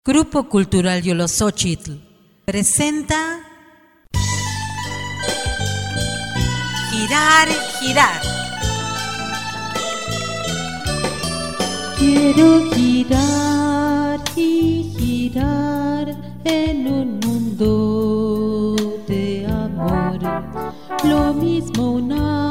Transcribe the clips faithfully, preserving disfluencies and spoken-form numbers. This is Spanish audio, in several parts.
Grupo Cultural Yoloxochitl presenta Girar, girar. Quiero girar y girar en un mundo de amor. Lo mismo un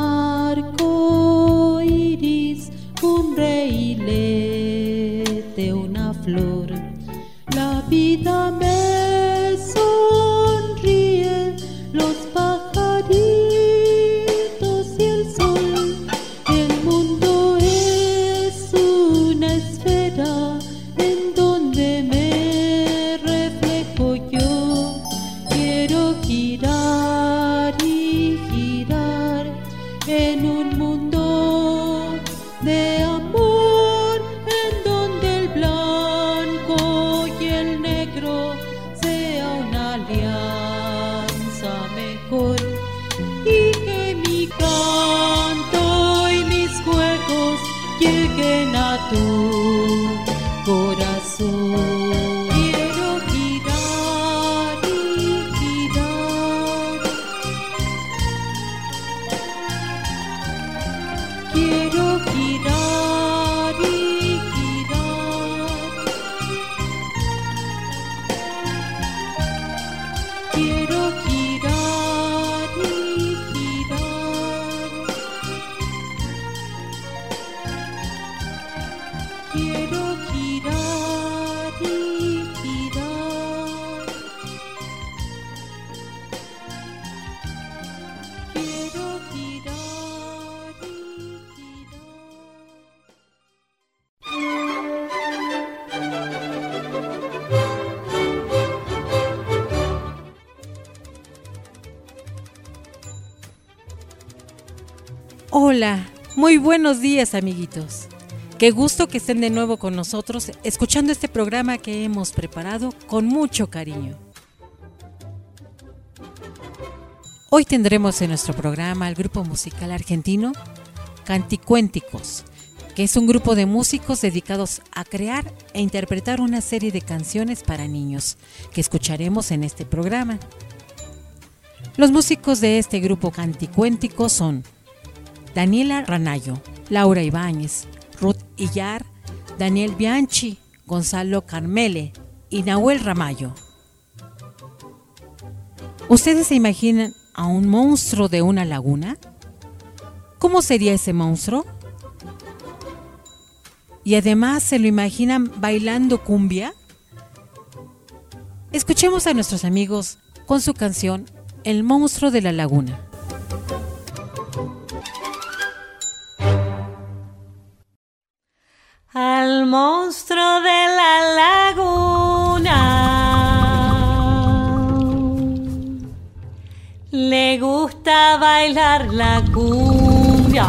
arco iris, un reilete, una flor. La vida me sonríe, los pajaritos y el sol. El mundo es una esfera en donde me reflejo yo. Quiero girar y girar en un mundo de amor, en donde el blanco y el negro sea una alianza mejor, y que mi canto y mis juegos lleguen a tu corazón. Quiero girar y girar, quiero girar y girar, quiero girar y girar, quiero girar y girar, quiero girar y Hola, muy buenos días, amiguitos. Qué gusto que estén de nuevo con nosotros escuchando este programa que hemos preparado con mucho cariño. Hoy tendremos en nuestro programa al grupo musical argentino Canticuénticos, que es un grupo de músicos dedicados a crear e interpretar una serie de canciones para niños que escucharemos en este programa. Los músicos de este grupo Canticuénticos son Daniela Ranayo, Laura Ibáñez, Ruth Illar, Daniel Bianchi, Gonzalo Carmele y Nahuel Ramallo. ¿Ustedes se imaginan a un monstruo de una laguna? ¿Cómo sería ese monstruo? ¿Y además se lo imaginan bailando cumbia? Escuchemos a nuestros amigos con su canción El monstruo de la laguna. Al monstruo de la laguna le gusta bailar la cumbia.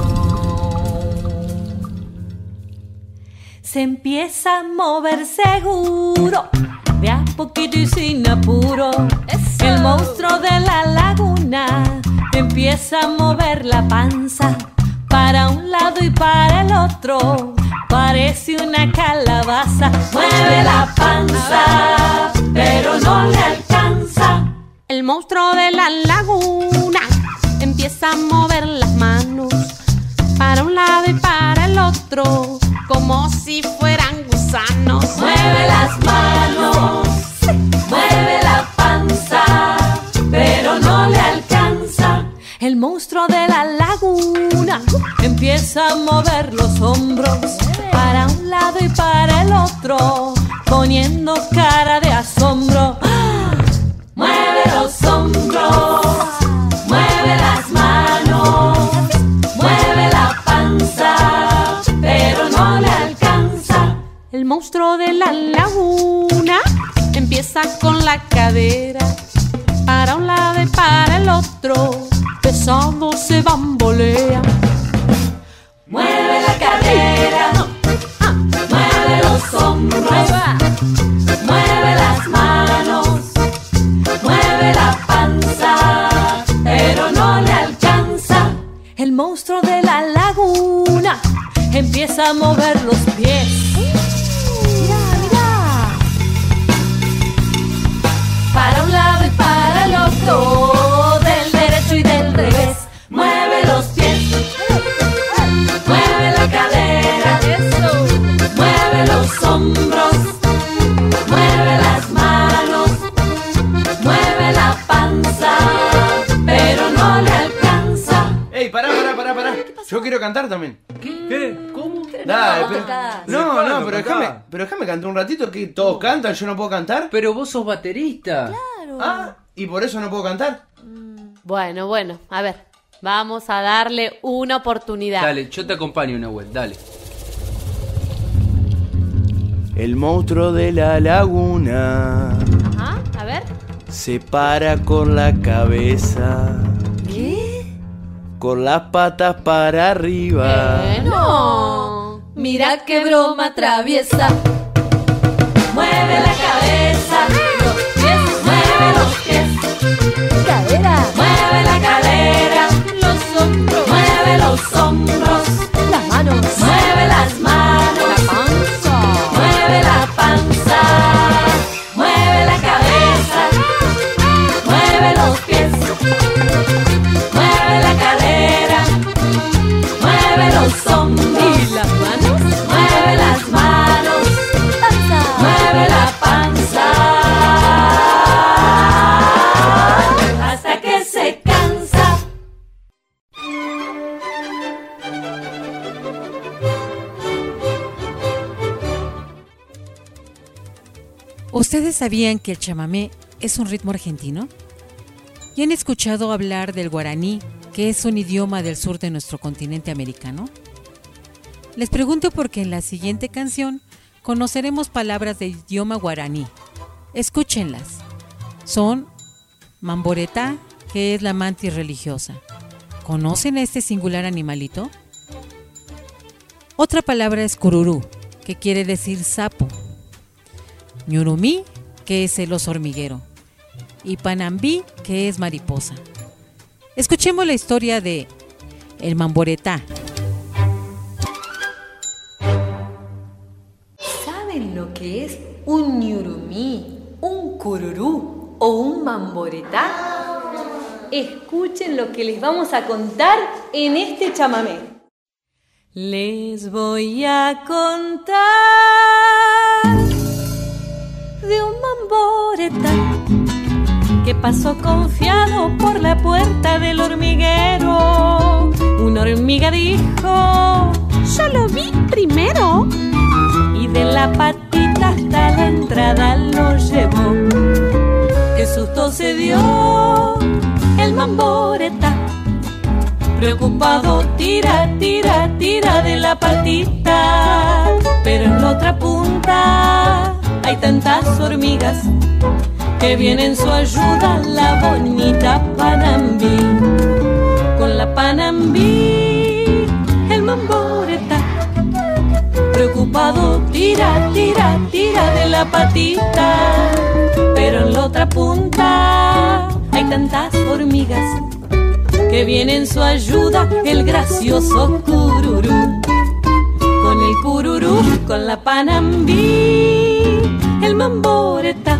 Se empieza a mover seguro, de a poquito y sin apuro. ¡Eso! El monstruo de la laguna empieza a mover la panza para un lado y para el otro. Parece una calabaza. Mueve la panza, pero no le alcanza. El monstruo de la laguna empieza a mover las manos para un lado y para el otro, como si fueran gusanos. Mueve las manos, mueve la panza, pero no le alcanza. El monstruo de la laguna empieza a mover los hombros para un lado y para el otro, poniendo cara de asombro. ¡Ah! Mueve los hombros, mueve las manos, mueve la panza, pero no le alcanza. El monstruo de la laguna empieza con la cadera para un lado y para el otro, pesado se bambolea. Mueve la cadera, mueve los hombros, mueve las manos, mueve la panza, pero no le alcanza. El monstruo de la laguna empieza a mover los pies. Mira, mira. yo quiero cantar también. ¿Qué? ¿Qué? ¿Cómo? Dale, no, pero, tocás. no, no, pero Cantá. déjame, pero déjame cantar un ratito que todos cantan, yo no puedo cantar. Pero vos sos baterista. Claro. Ah, y por eso no puedo cantar. Bueno, bueno, a ver, vamos a darle una oportunidad. Dale, yo te acompaño, Nahuel, dale. El monstruo de la laguna Ajá, a ver. se para con la cabeza, ¿Qué? con las patas para arriba. Eh, no. Mira qué broma traviesa. Mueve la cabeza, los pies, mueve los pies. Cadera. Mueve la cadera, los hombros. Mueve los hombros. Las manos. Mueve las manos. La panza. Mueve la panza. Mueve la cabeza. Mueve los pies. Mueve la cadera. Mueve los hombros. ¿Y las manos? Mueve las manos. Panza. Mueve la panza. Hasta que se cansa. ¿Ustedes sabían que el chamamé es un ritmo argentino? ¿Y han escuchado hablar del guaraní, que es un idioma del sur de nuestro continente americano? Les pregunto porque en la siguiente canción conoceremos palabras del idioma guaraní. Escúchenlas. Son mamboretá, que es la mantis religiosa. ¿Conocen a este singular animalito? Otra palabra es cururú, que quiere decir sapo. Ñurumí, que es el oso hormiguero. Y panambí, que es mariposa. Escuchemos la historia de el mamboretá. ¿Saben lo que es un ñurumí, un cururú o un mamboretá? Escuchen lo que les vamos a contar en este chamamé. Les voy a contar de un mamboretá que pasó confiado por la puerta del hormiguero. Una hormiga dijo: yo lo vi primero. Y de la patita hasta la entrada lo llevó. Qué susto se dio el mamboretá. Preocupado tira, tira, tira de la patita. Pero en la otra punta hay tantas hormigas que viene en su ayuda la bonita Panambí. Con la Panambí el mamboretá preocupado tira, tira, tira de la patita. Pero en la otra punta hay tantas hormigas que viene en su ayuda el gracioso cururú. Con el cururú, con la Panambí el mamboretá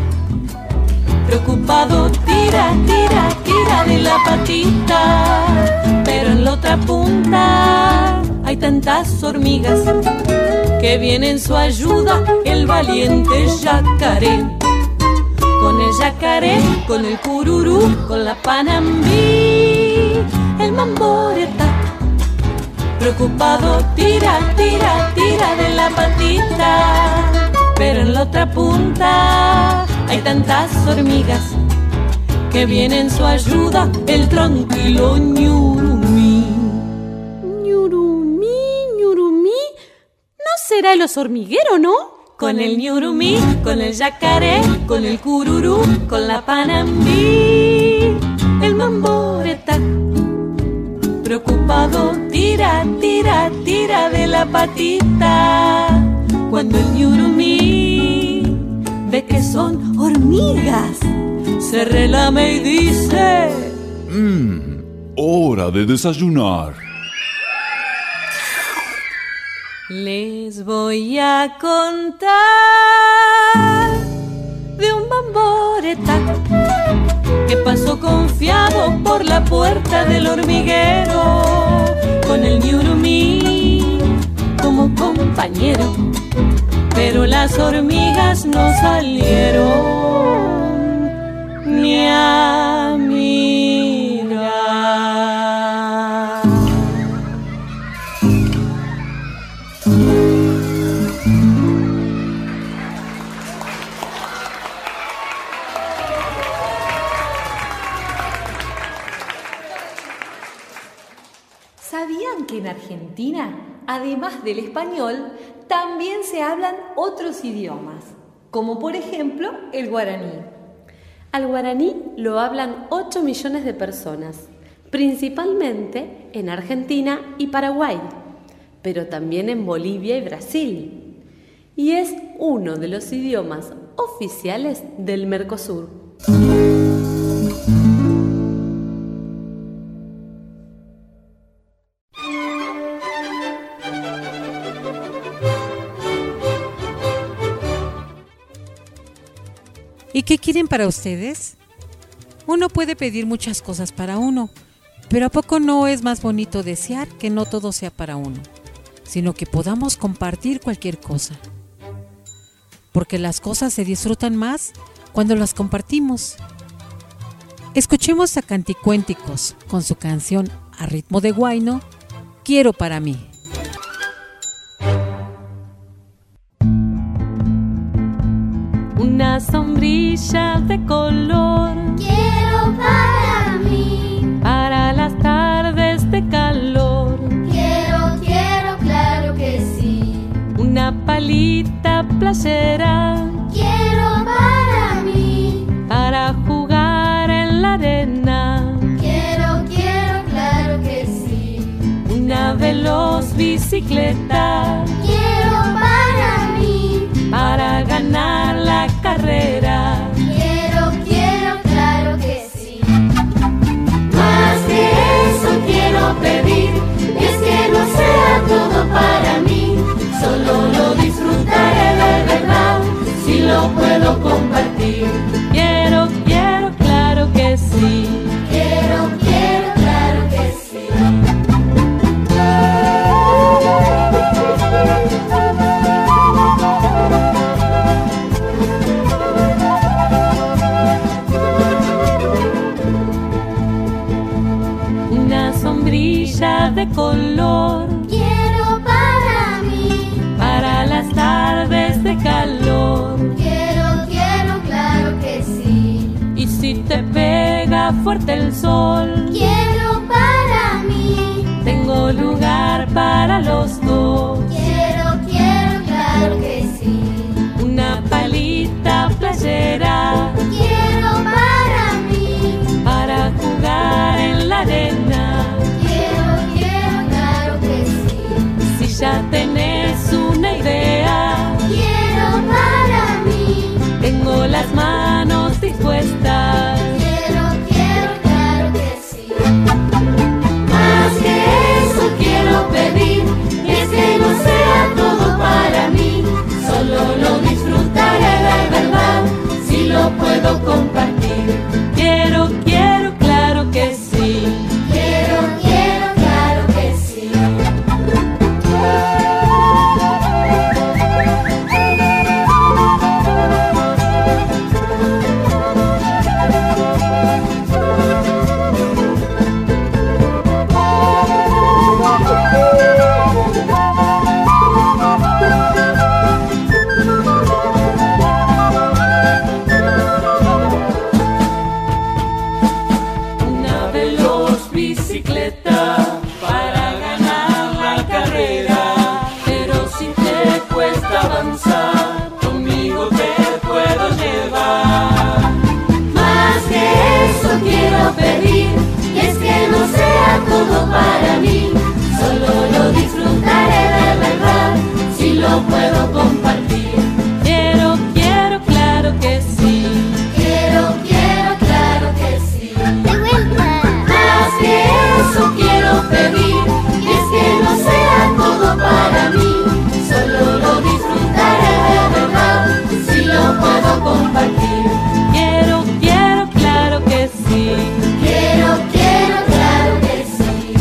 preocupado tira, tira, tira de la patita. Pero en la otra punta hay tantas hormigas que viene en su ayuda el valiente yacaré. Con el yacaré, con el cururú, con la Panambí el mamboretá preocupado tira, tira, tira de la patita. Pero en la otra punta hay tantas hormigas que viene en su ayuda el tranquilo ñurumí. ¿Ñurumí, ñurumí? ¿No será el oso hormiguero, no? Con el ñurumí, con el yacaré, con el cururú, con la Panambí el mamboretá preocupado tira, tira, tira de la patita. Cuando el ñurumí ve que son hormigas, se relame y dice: Mmm, hora de desayunar. Les voy a contar de un mamboretá que pasó confiado por la puerta del hormiguero. Con el ñurumí como compañero, pero las hormigas no salieron ni a mirar. Argentina, además del español, también se hablan otros idiomas, como por ejemplo el guaraní. Al guaraní lo hablan ocho millones de personas, principalmente en Argentina y Paraguay, pero también en Bolivia y Brasil. Y es uno de los idiomas oficiales del Mercosur. ¿Y qué quieren para ustedes? Uno puede pedir muchas cosas para uno, pero ¿a poco no es más bonito desear que no todo sea para uno, sino que podamos compartir cualquier cosa? Porque las cosas se disfrutan más cuando las compartimos. Escuchemos a Canticuénticos con su canción a ritmo de guayno, Quiero para mí. Una sombrilla de color quiero para mí, para las tardes de calor. Quiero, quiero, claro que sí. Una palita playera quiero para mí, para jugar en la arena. Quiero, quiero, claro que sí. Una veloz bicicleta quiero para mí, para ganar la carrera. Quiero, quiero, claro que sí. Más que eso quiero pedir, y es que no sea todo para mí, solo lo disfrutaré de verdad, si lo puedo compartir. Quiero, quiero, claro que sí. Quiero, quiero, claro que sí. Una sombrilla de color Quiero para mí, para las tardes de calor. quiero, quiero, claro que sí. Y si te pega fuerte el sol, Quiero para mí, tengo lugar para los dos. quiero, quiero, claro que sí. Una palita playera Quiero para mí, para jugar en la arena. quiero, quiero, claro que sí. Si ya tenés una idea, Quiero para mí, tengo las manos dispuestas. quiero, quiero, claro que sí. Más que eso quiero pedir, y es que no sea todo para mí, solo lo disfrutaré de verdad, si lo puedo compartir. Quiero, quiero, claro que sí. Quiero, quiero, claro que sí. Una veloz bicicleta para ganar la carrera. Pero si te cuesta avanzar, conmigo te puedo llevar. Más que eso quiero pedir, y es que no sea todo para mí, solo lo disfrutaré de verdad, si lo puedo compartir. Quiero, quiero, claro que sí. Quiero, quiero, claro que sí. Más que eso quiero pedir, y es que no sea todo para mí, solo lo disfrutaré de verdad, si lo puedo compartir. Quiero, quiero, claro que sí. Quiero, quiero, claro que sí.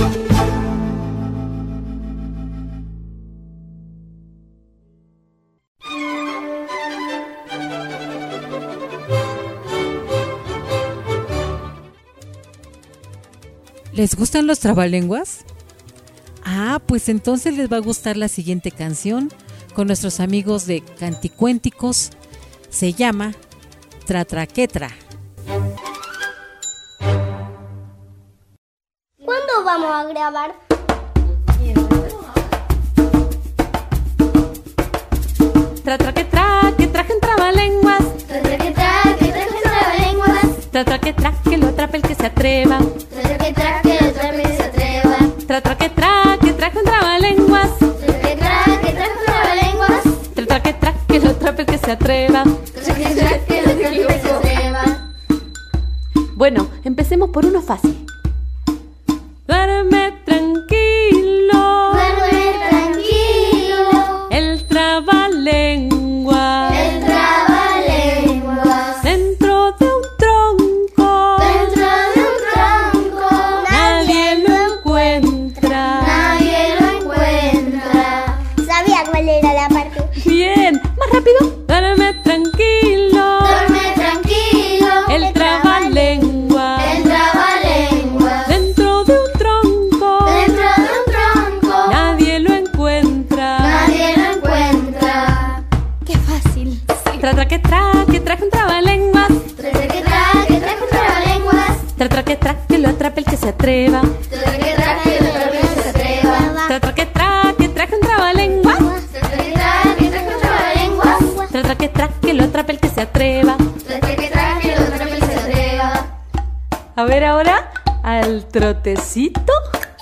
¿Les gustan los trabalenguas? Ah, pues entonces les va a gustar la siguiente canción con nuestros amigos de Canticuénticos. Se llama Tratraquetra. ¿Cuándo vamos a grabar? Tra, tra, que tra, que traje un trabalenguas. Tra, tra, que tra, que traje un trabalenguas. Tra, tra, que tra, que lo atrape el que se atreva. Tra, tra, que tra, que lo atrape el que se atreva. Tra, tra, que tra, que traje un trabalenguas. Tra, tra, que tra, que traje un trabalenguas. Tra, tra, que tra, que lo atrape el que se atreva. Tra, que tra, que lo atrape el que se atreva. Bueno, empecemos por uno fácil. Duerme tranquilo. Duerme tranquilo. El trabalengua. El trabalenguas. Dentro de un tronco. Dentro de un tronco. Nadie lo encuentra. Nadie lo encuentra. Sabía cuál era la parte. Bien, más rápido. Duerme tranquilo. Duerme tranquilo. El trabalengua. El trabalenguas. Dentro de un tronco. Dentro de un tronco. Nadie lo encuentra. Nadie lo encuentra. Qué fácil. Tra, tra, que tra, que traje un trabalenguas. Tra, tra, que tra, que traje un trabalenguas. Tra, tra, que tra, que lo atrape el que se atreva. Tra, tra, que tra, que lo atrape el que se atreva. Tra, tra, que tra, que traje un trabalenguas. Tra, tra, que tra, que traje un trabalenguas. Tra, tra, que tra, que lo atrape el que se atreva. Tra, tra, que tra, que lo atrape el que se atreva. A ver ahora, al trotecito.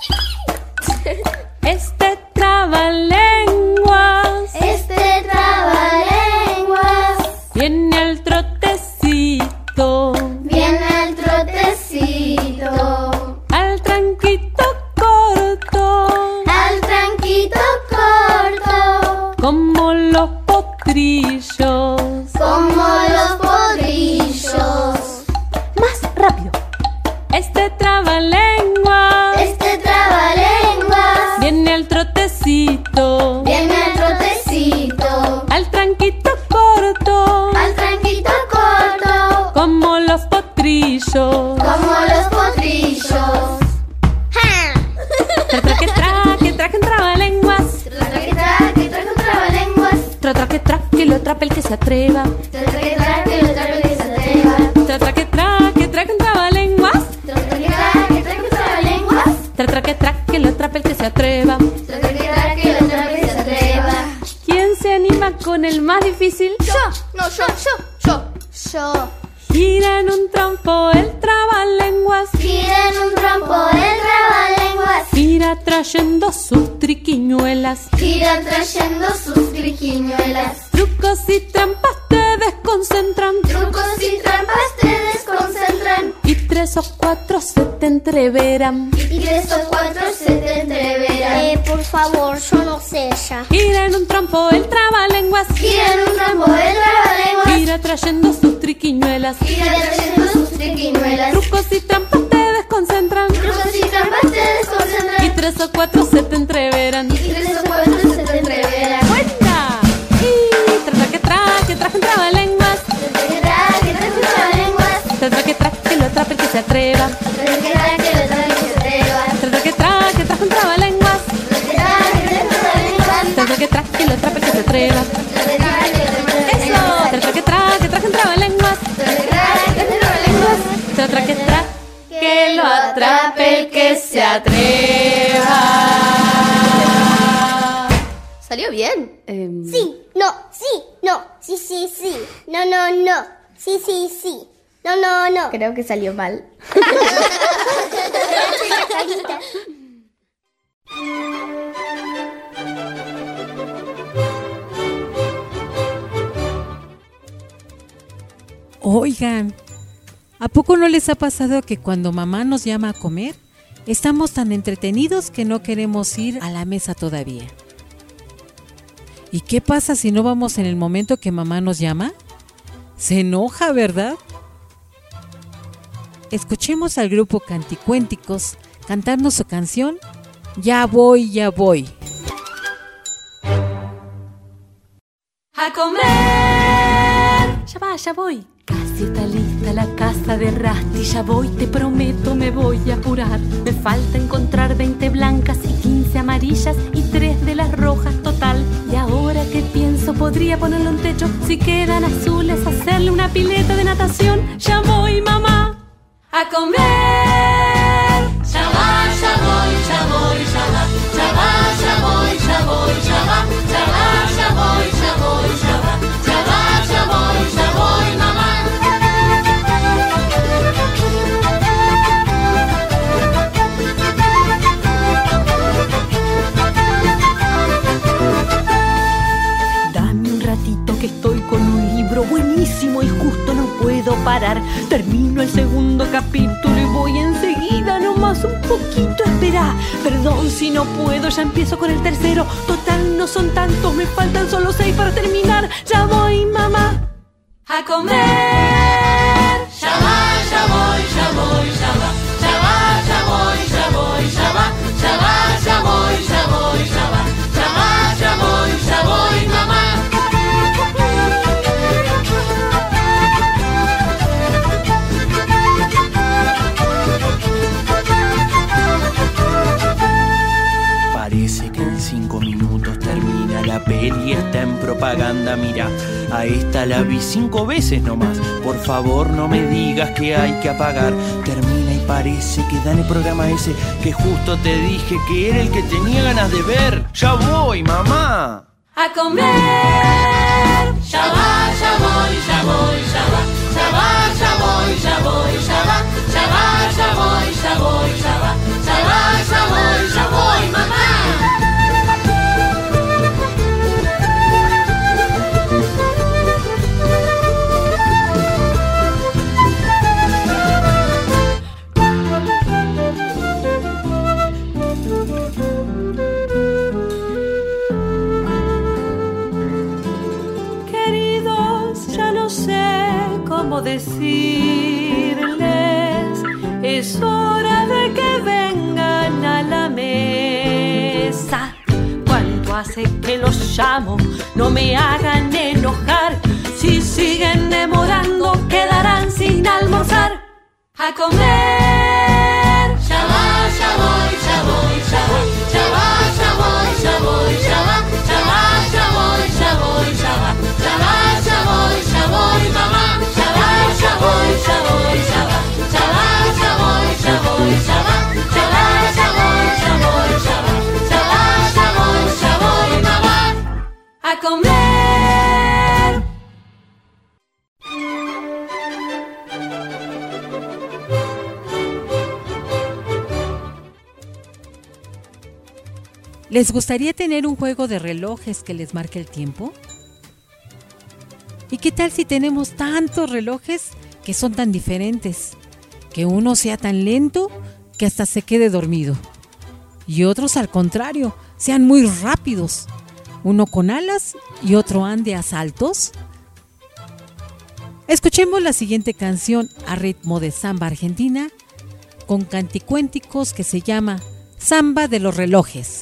Este trabalenguas Este trabalenguas viene al trotecito, viene al trotecito, al tranquito corto, al tranquito corto, como los potrillos. como los podrillos. Más rápido. Este trabalenguas Este trabalenguas viene al trotecito, viene al trotecito, al tranquito corto, al tranquito corto, como los potrillos. como los potrillos. Tra, tra, que tra, que traje un trabalenguas. Tra, tra, que tra, que traje un trabalenguas. Tra, tra, que tra, que lo atrape el que se atreva. Tra, tra, que tra, que lo atrape el que se atreva. Tra, tra, que tra, que traje un trabalenguas. Tra, tra, que tra, que traje un trabalenguas. Tra, tra, que tra, que lo atrape el que se atreva. Tra, tra, que tra, que lo atrape el que se atreva. ¿Quién se anima con el más difícil? Yo, no, yo, yo, yo, yo. Gira en un trompo el trabalenguas. Gira en un trompo el trabalenguas. Gira trayendo sus triquiñuelas. Gira trayendo sus triquiñuelas. Trucos y trampas te desconcentran. Trucos y trampas te desconcentran. Y tres o cuatro se te entreveran. Y tres o cuatro se te entreveran. Eh, por favor, yo no sé ya. Gira en un trompo el trabalenguas. Gira en un trompo el trabalenguas. Gira trayendo sus triquiñuelas. Gira trayendo sus triquiñuelas. Trucos y trampas te desconcentran. Trucos y trampas te Y desconcentran. tres o cuatro se te entreveran. Y tres o cuatro se te entreveran. ¡Buena! Y tra, tra, que tra, que traje un trabalenguas. Tra, tra, que tra, que traje un trabalenguas. Tra, tra, que tra, que lo atrape el que se atreva. Tra, tra, que tra, que lo atrape el que se atreva. Tra, tra, que tra, que traje un trabalenguas. Tra, tra, que tra, que traje un trabalenguas. Tra, tra, que tra, que lo atrape el que se atreva. Tra, tra, que tra, que lo atrape el que se ¡Eso! atreva. Tra, tra, que tra, que traje un trabalenguas. Tra, tra, que tra, que traje un trabalenguas. Tra, tra, que tra, que lo atrape el que se atreva. ¿Salió bien? Em, Sí, no, sí, no, sí, sí, sí. No, no, no. Sí, sí, sí. No, no, no. Creo que salió mal. Oigan, ¿a poco no les ha pasado que cuando mamá nos llama a comer, estamos tan entretenidos que no queremos ir a la mesa todavía? ¿Y qué pasa si no vamos en el momento que mamá nos llama? Se enoja, ¿verdad? Escuchemos al grupo Canticuénticos cantarnos su canción Ya voy, ya voy. ¡A comer! Ya va, ya voy. Casi está lista la casa de Rusty. Ya voy, te prometo, me voy a apurar. Me falta encontrar veinte blancas y quince amarillas y tres de las rojas total. Y ahora que pienso, podría ponerle un techo. Si quedan azules, hacerle una pileta de natación. Ya voy, mamá, a comer. Ya va, ya voy, ya voy, ya va. Ya va, ya voy, ya voy, ya va. Ya va, ya voy, ya voy, ya va. amo y justo no puedo parar. Termino el segundo capítulo y voy enseguida, nomás un poquito esperá. Perdón si no puedo, ya empiezo con el tercero. Total no son tantos, me faltan solo seis para terminar. Ya voy, mamá, a comer. Ya va, ya voy, ya voy, ya va. Ya va, ya voy, ya voy, ya va. Ya va, ya voy, ya voy, ya va. Ya va, ya voy, ya voy, mamá. Parece que en cinco minutos termina la peli, está en propaganda, mira. A esta la vi cinco veces nomás. Por favor no me digas que hay que apagar. Termina y parece que dan el programa ese que justo te dije que era el que tenía ganas de ver. Ya voy, mamá. A comer. Ya va, ya voy, ya voy, ya va. Ya va, ya voy, ya voy, ya va. Ya va, ya voy, ya voy, ya va. Ya va, ya voy, ya voy, mamá. Decirles, es hora de que vengan a la mesa. ¿Cuánto hace que los llamo? No me hagan enojar. Si siguen demorando, quedarán sin almorzar. A comer. Ya va, ya voy, ya voy, ya va. Ya va, ya voy, ya voy, ya va. Ya va, ya voy, ya voy, ya va. Ya va, ya voy, ya voy, mamá. Ya va, ya voy, ya voy, ya va. Ya va, ya voy, ya voy, ya va. Ya va, ya voy, ya voy, ya va. Ya va, ya voy, ya voy, mamá. A comer. ¿Les gustaría tener un juego de relojes que les marque el tiempo? ¿Y qué tal si tenemos tantos relojes que son tan diferentes? Que uno sea tan lento que hasta se quede dormido. Y otros al contrario, sean muy rápidos. Uno con alas y otro ande a saltos. Escuchemos la siguiente canción a ritmo de samba argentina con canticuénticos que se llama Samba de los Relojes.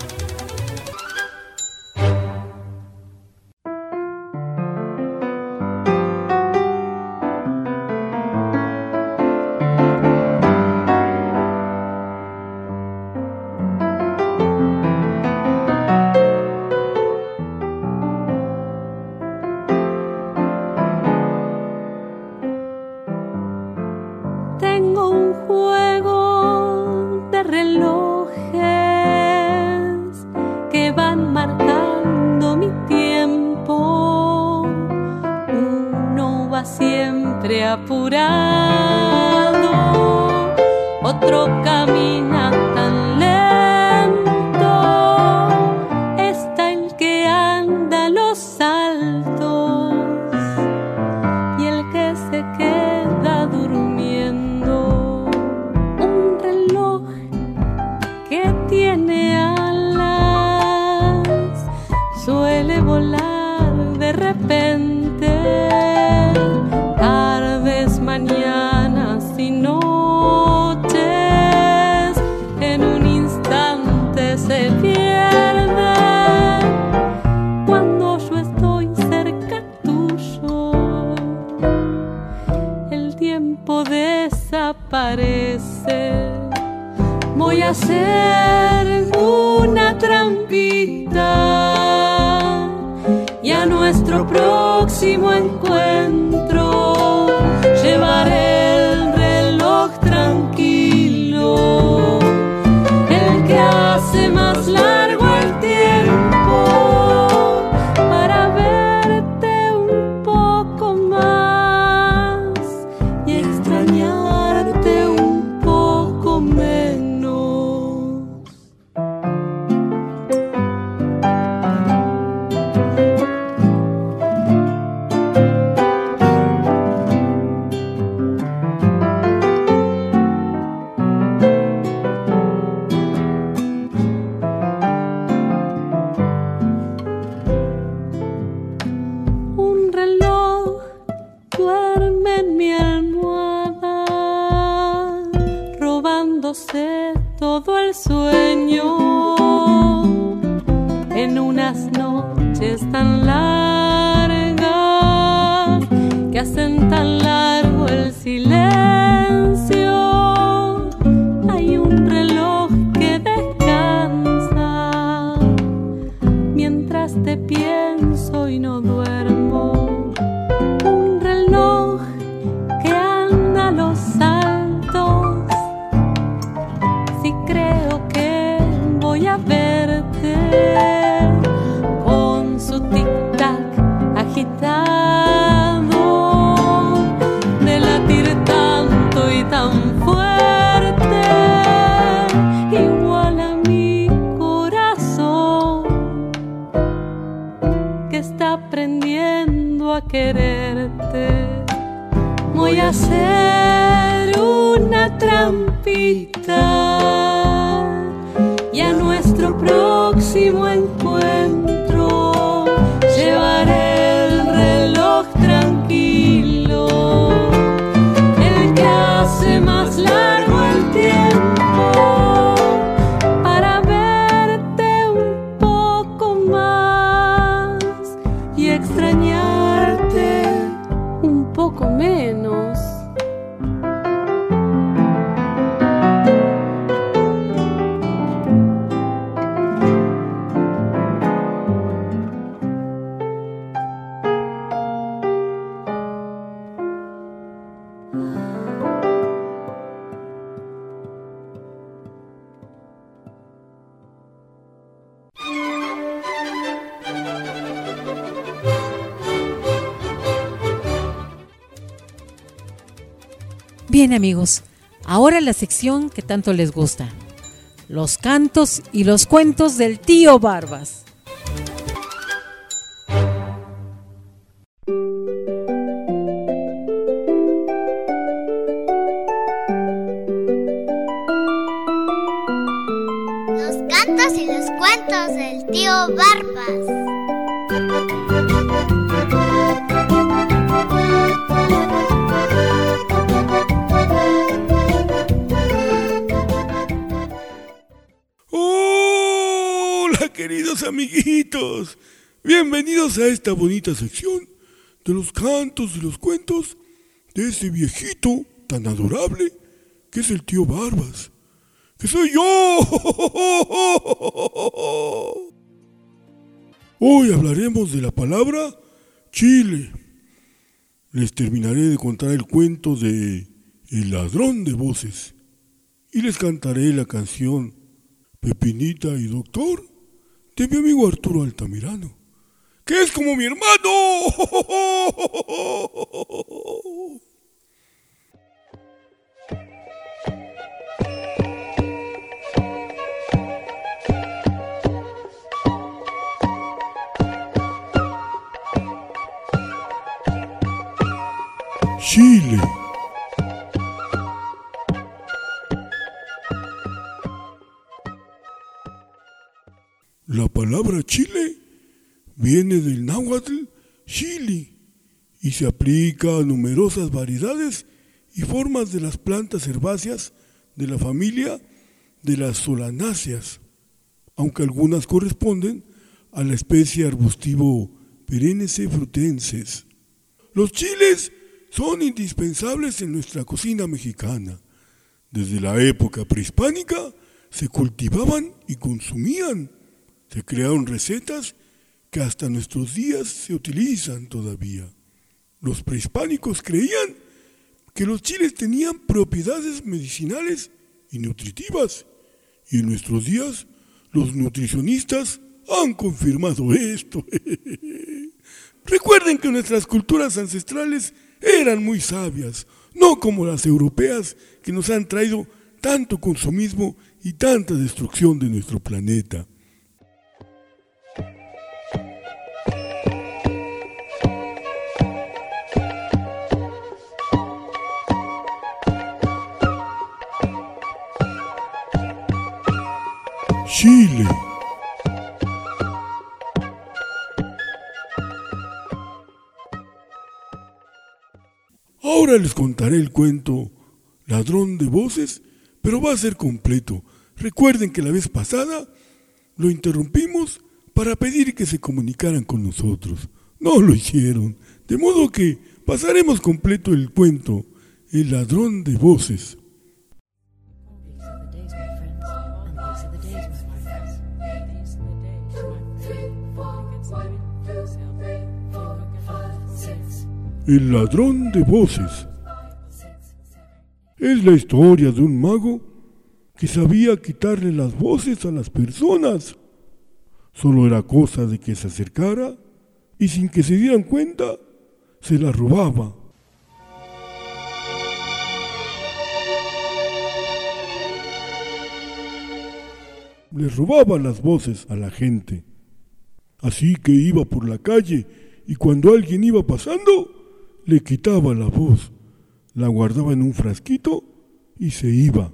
Apurado, otro camina tan lento, está el que anda a los saltos y el que se queda durmiendo. Un reloj que tiene alas suele volar de repente. Mañanas y noches, en un instante se pierde. Cuando yo estoy cerca tuyo, el tiempo desaparece. Voy a hacer una trampita y a nuestro próximo encuentro llevaré el reloj tranquilo, el que hace más largo el tiempo, para verte un poco más y extrañarte un poco menos. en mi almohada, robándose todo el sueño. En unas noches tan largas que hacen tan largo el silencio, hay un reloj que descansa mientras te pienso y no duermo. Un reloj que anda a los saltos. Si creo que voy a verte con su tic-tac agitado, de latir tanto y tan fuerte, igual a mi corazón que está aprendiendo a quererte. Voy a hacer una trampita y a nuestro próximo encuentro llevaré el reloj tranquilo, el que hace más largo el tiempo, para verte un poco más y extrañarte un poco menos. Bien, amigos, ahora la sección que tanto les gusta, los cantos y los cuentos del tío Barbas. Los cantos y los cuentos del tío Barbas. Queridos amiguitos, bienvenidos a esta bonita sección de los cantos y los cuentos de ese viejito tan adorable que es el tío Barbas, que soy yo. Hoy hablaremos de la palabra chile. Les terminaré de contar el cuento de El ladrón de voces y les cantaré la canción Pepinita y Doctor de mi amigo Arturo Altamirano, que es como mi hermano. Chile. La palabra chile viene del náhuatl chili y se aplica a numerosas variedades y formas de las plantas herbáceas de la familia de las solanáceas, aunque algunas corresponden a la especie arbustivo Perenniaceae frutenses. Los chiles son indispensables en nuestra cocina mexicana. Desde la época prehispánica se cultivaban y consumían. Se crearon recetas que hasta nuestros días se utilizan todavía. Los prehispánicos creían que los chiles tenían propiedades medicinales y nutritivas, y en nuestros días los nutricionistas han confirmado esto. Recuerden que nuestras culturas ancestrales eran muy sabias, no como las europeas que nos han traído tanto consumismo y tanta destrucción de nuestro planeta. Chile. Ahora les contaré el cuento Ladrón de Voces, pero va a ser completo. Recuerden que la vez pasada lo interrumpimos para pedir que se comunicaran con nosotros. No lo hicieron, de modo que pasaremos completo el cuento El Ladrón de Voces. El Ladrón de Voces es la historia de un mago que sabía quitarle las voces a las personas. Solo era cosa de que se acercara y sin que se dieran cuenta, se las robaba. Les robaba las voces a la gente. Así que iba por la calle y cuando alguien iba pasando, le quitaba la voz, la guardaba en un frasquito y se iba.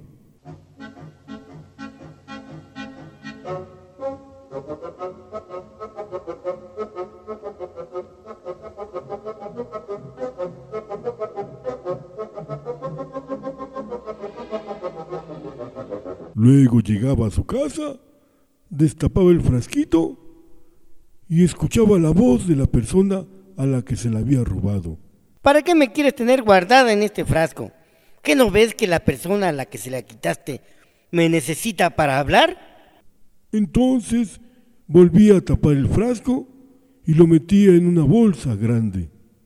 Luego llegaba a su casa, destapaba el frasquito y escuchaba la voz de la persona a la que se la había robado. ¿Para qué me quieres tener guardada en este frasco? ¿Qué no ves que la persona a la que se la quitaste me necesita para hablar? Entonces volvía a tapar el frasco y lo metía en una bolsa grande.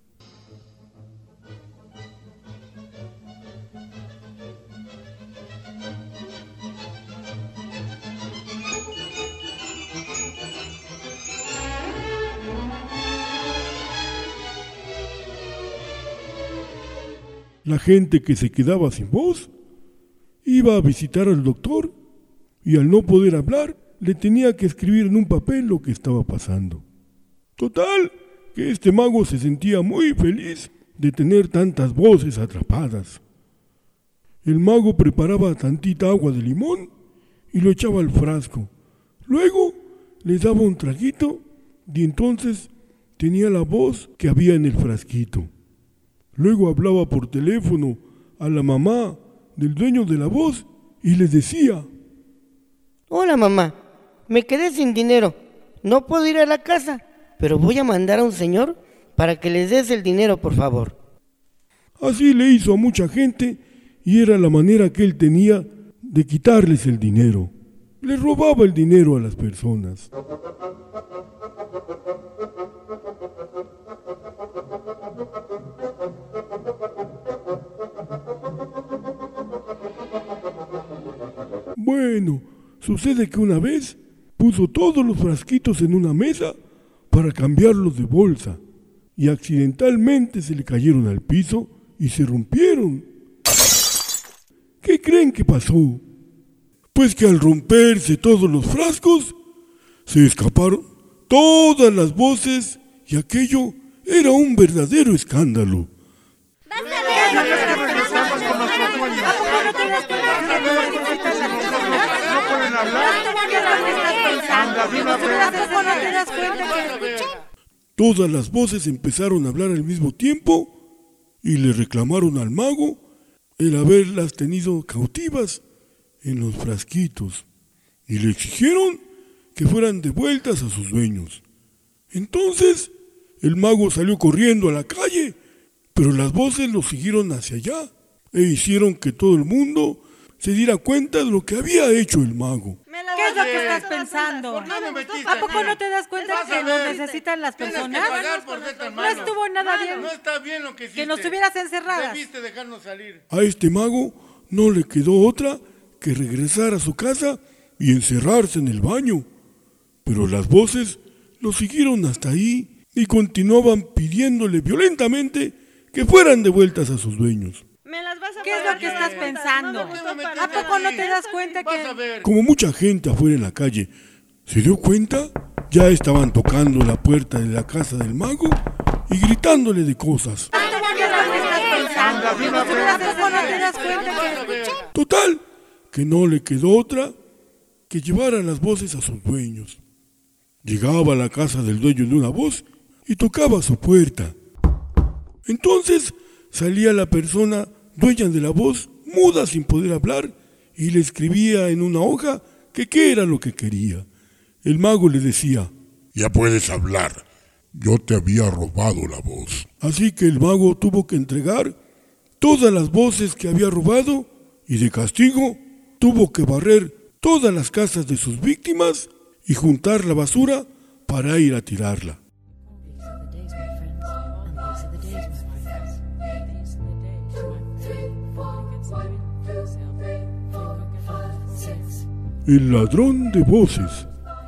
La gente que se quedaba sin voz iba a visitar al doctor y al no poder hablar le tenía que escribir en un papel lo que estaba pasando. Total, que este mago se sentía muy feliz de tener tantas voces atrapadas. El mago preparaba tantita agua de limón y lo echaba al frasco. Luego les daba un traguito y entonces tenía la voz que había en el frasquito. Luego hablaba por teléfono a la mamá del dueño de la voz y le decía: Hola mamá, me quedé sin dinero, no puedo ir a la casa, pero voy a mandar a un señor para que les des el dinero, por favor. Así le hizo a mucha gente y era la manera que él tenía de quitarles el dinero. Le robaba el dinero a las personas. Bueno, sucede que una vez puso todos los frasquitos en una mesa para cambiarlos de bolsa y accidentalmente se le cayeron al piso y se rompieron. ¿Qué creen que pasó? Pues que al romperse todos los frascos, se escaparon todas las voces y aquello era un verdadero escándalo. Todas las voces empezaron a hablar al mismo tiempo y le reclamaron al mago el haberlas tenido cautivas en los frasquitos y le exigieron que fueran devueltas a sus dueños. Entonces el mago salió corriendo a la calle, pero las voces lo siguieron hacia allá e hicieron que todo el mundo se diera cuenta de lo que había hecho el mago. ¿Qué es lo que estás pensando? ¿A poco no te das cuenta que nos necesitan las personas? No estuvo nada bien. No está bien lo que hiciste. Que nos tuvieras encerradas. Debiste dejarnos salir. A este mago no le quedó otra que regresar a su casa y encerrarse en el baño. Pero las voces lo siguieron hasta ahí y continuaban pidiéndole violentamente que fueran devueltas a sus dueños. ¿Qué es lo que estás pensando? ¿A poco no te das cuenta que...? Como mucha gente afuera en la calle se dio cuenta, ya estaban tocando la puerta de la casa del mago y gritándole de cosas. Total, que no le quedó otra que llevar a las voces a sus dueños. Llegaba a la casa del dueño de una voz y tocaba su puerta. Entonces salía la persona dueña de la voz, muda sin poder hablar, y le escribía en una hoja que qué era lo que quería. El mago le decía: ya puedes hablar, yo te había robado la voz. Así que el mago tuvo que entregar todas las voces que había robado y de castigo tuvo que barrer todas las casas de sus víctimas y juntar la basura para ir a tirarla. El ladrón de voces.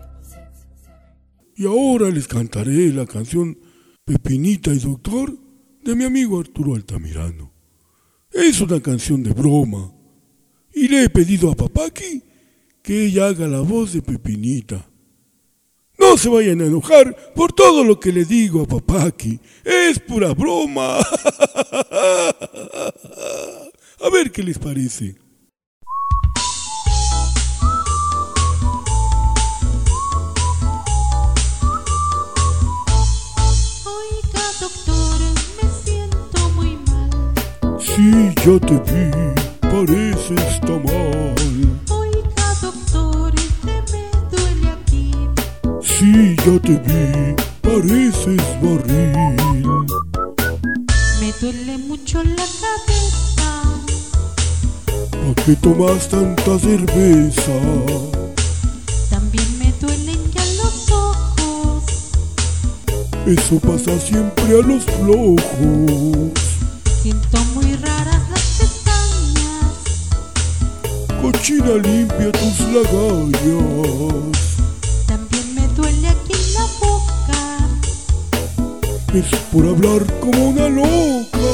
Y ahora les cantaré la canción Pepinita y Doctor de mi amigo Arturo Altamirano. Es una canción de broma y le he pedido a Papaki que ella haga la voz de Pepinita. No se vayan a enojar por todo lo que le digo a Papaki, es pura broma. A ver qué les parece. Sí, ya te vi, pareces tamal. Oiga, doctor, este me duele aquí. Sí, ya te vi, pareces barril. Me duele mucho la cabeza. ¿Para qué tomas tanta cerveza? También me duelen ya los ojos. Eso pasa siempre a los flojos. Siento muy raras las pestañas. Cochina, limpia tus lagallas. También me duele aquí la boca. Es por hablar como una loca.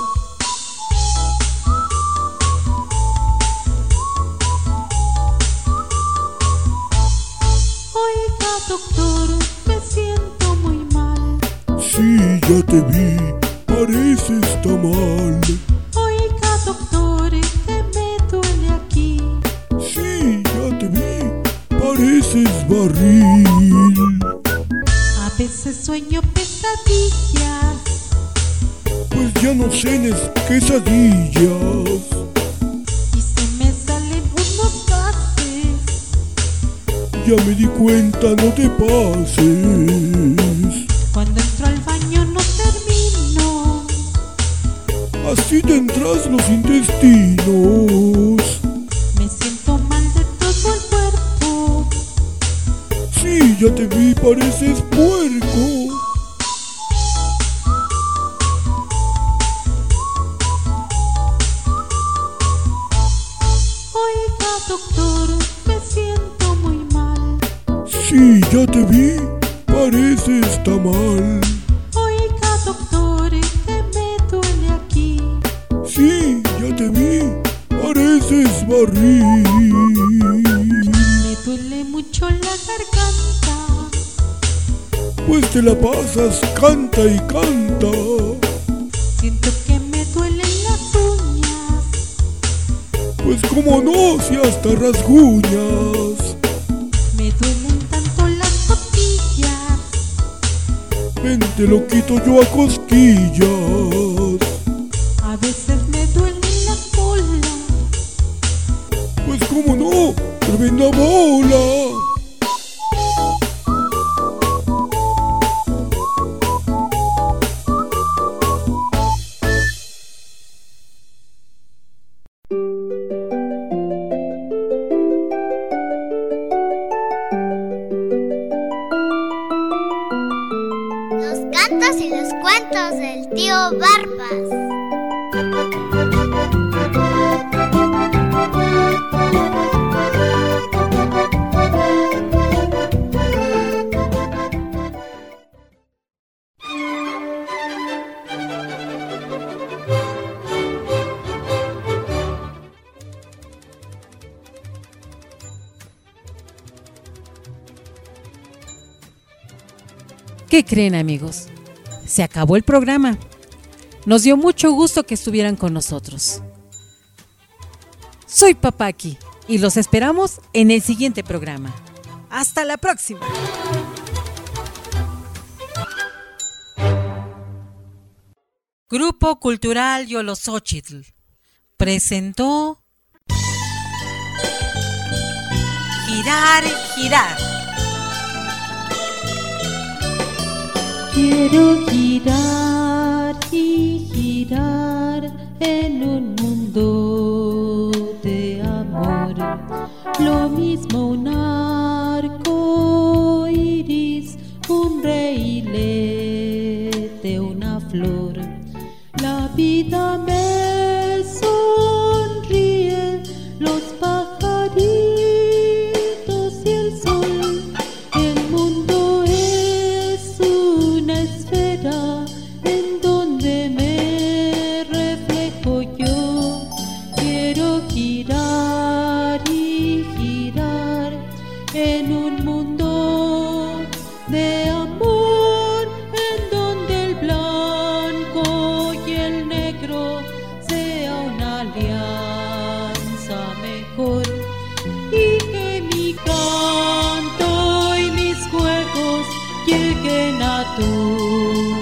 Oiga, doctor, me siento muy mal. Sí, ya te vi, pareces tamal. Oiga, doctor, que me duele aquí. Sí, ya te vi, pareces barril. A veces sueño pesadillas. Pues ya no cenes quesadillas. Y se me salen unos gases. Ya me di cuenta, no te pases. Cuando entro al baño no termino. Así tendrás los intestinos. Me siento mal de todo el cuerpo. Sí, ya te vi, pareces puerco. Oiga, doctor, me siento muy mal. Sí, ya te vi, pareces tamal. Oiga, doctor, que me duele aquí. Sí, ya te vi, pareces barril. Me duele mucho la garganta. Pues te la pasas, canta y canta. Siento que me duelen las uñas. Pues como no, si hasta rasguñas. Me duelen tanto las costillas. Ven, te lo quito yo a cosquillas. A veces me duele la cola. Pues como no, tremenda bola. Los cantos y los cuentos del tío Barbas. ¿Qué creen, amigos? Se acabó el programa. Nos dio mucho gusto que estuvieran con nosotros. Soy Papaki y los esperamos en el siguiente programa. ¡Hasta la próxima! Grupo Cultural Yoloxochitl presentó Girar, girar. Quiero girar y girar en un mundo de amor, lo mismo un arco iris, un reilete, una flor. La vida me sonríe, los pajaritos y el sol. El mundo es una esfera en donde me reflejo yo. Quiero girar y girar en un mundo de amor, en donde el blanco y el negro sea una alianza mejor, y que mi canto y mis juegos lleguen a tu